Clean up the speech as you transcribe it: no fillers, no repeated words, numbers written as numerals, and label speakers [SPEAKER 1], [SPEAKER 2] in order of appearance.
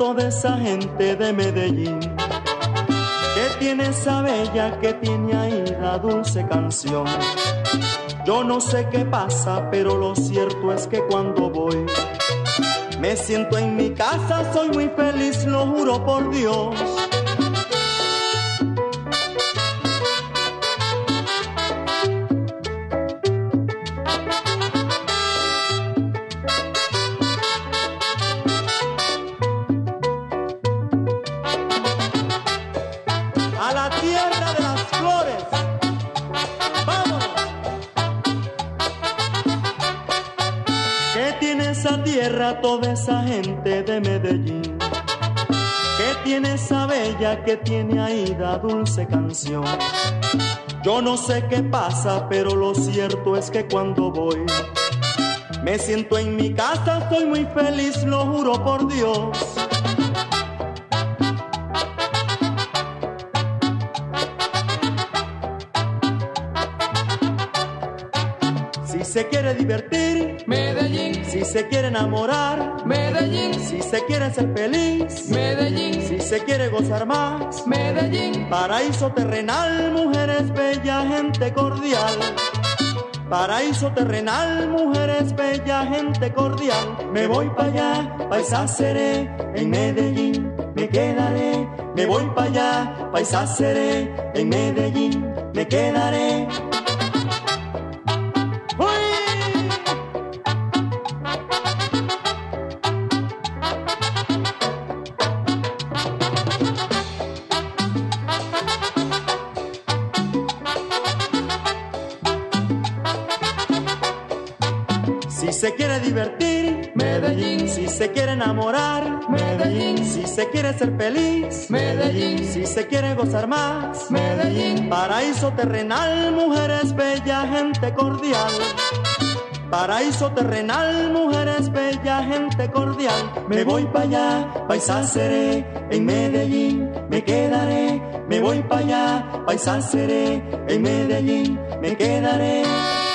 [SPEAKER 1] toda esa gente de Medellín, que tiene esa bella, que tiene ahí la dulce canción. Yo no sé qué pasa, pero lo cierto es que cuando voy, me siento en mi casa, soy muy feliz, lo juro por Dios. A la tierra de las flores, vámonos. ¿Qué tiene esa tierra, toda esa gente de Medellín? ¿Qué tiene esa bella, que tiene ahí la dulce canción? Yo no sé qué pasa, pero lo cierto es que cuando voy, me siento en mi casa, soy muy feliz, lo juro por Dios. Si se quiere divertir,
[SPEAKER 2] Medellín.
[SPEAKER 1] si se quiere enamorar,
[SPEAKER 2] Medellín.
[SPEAKER 1] si se quiere ser feliz,
[SPEAKER 2] Medellín.
[SPEAKER 1] si se quiere gozar más,
[SPEAKER 2] Medellín.
[SPEAKER 1] paraíso terrenal, mujeres bellas, gente cordial. Paraíso terrenal, mujeres bellas, gente cordial. Me voy para allá, paisa seré, en Medellín me quedaré. Me voy para allá, paisa seré, en Medellín me quedaré. Si se quiere divertir,
[SPEAKER 2] Medellín.
[SPEAKER 1] si se quiere enamorar,
[SPEAKER 2] Medellín.
[SPEAKER 1] si se quiere ser feliz,
[SPEAKER 2] Medellín.
[SPEAKER 1] si se quiere gozar más,
[SPEAKER 2] Medellín.
[SPEAKER 1] paraíso terrenal, mujeres bellas, gente cordial. Paraíso terrenal, mujeres bellas, gente cordial. Me voy para allá, paisa seré, en Medellín me quedaré. Me voy para allá, paisa seré, en Medellín me quedaré.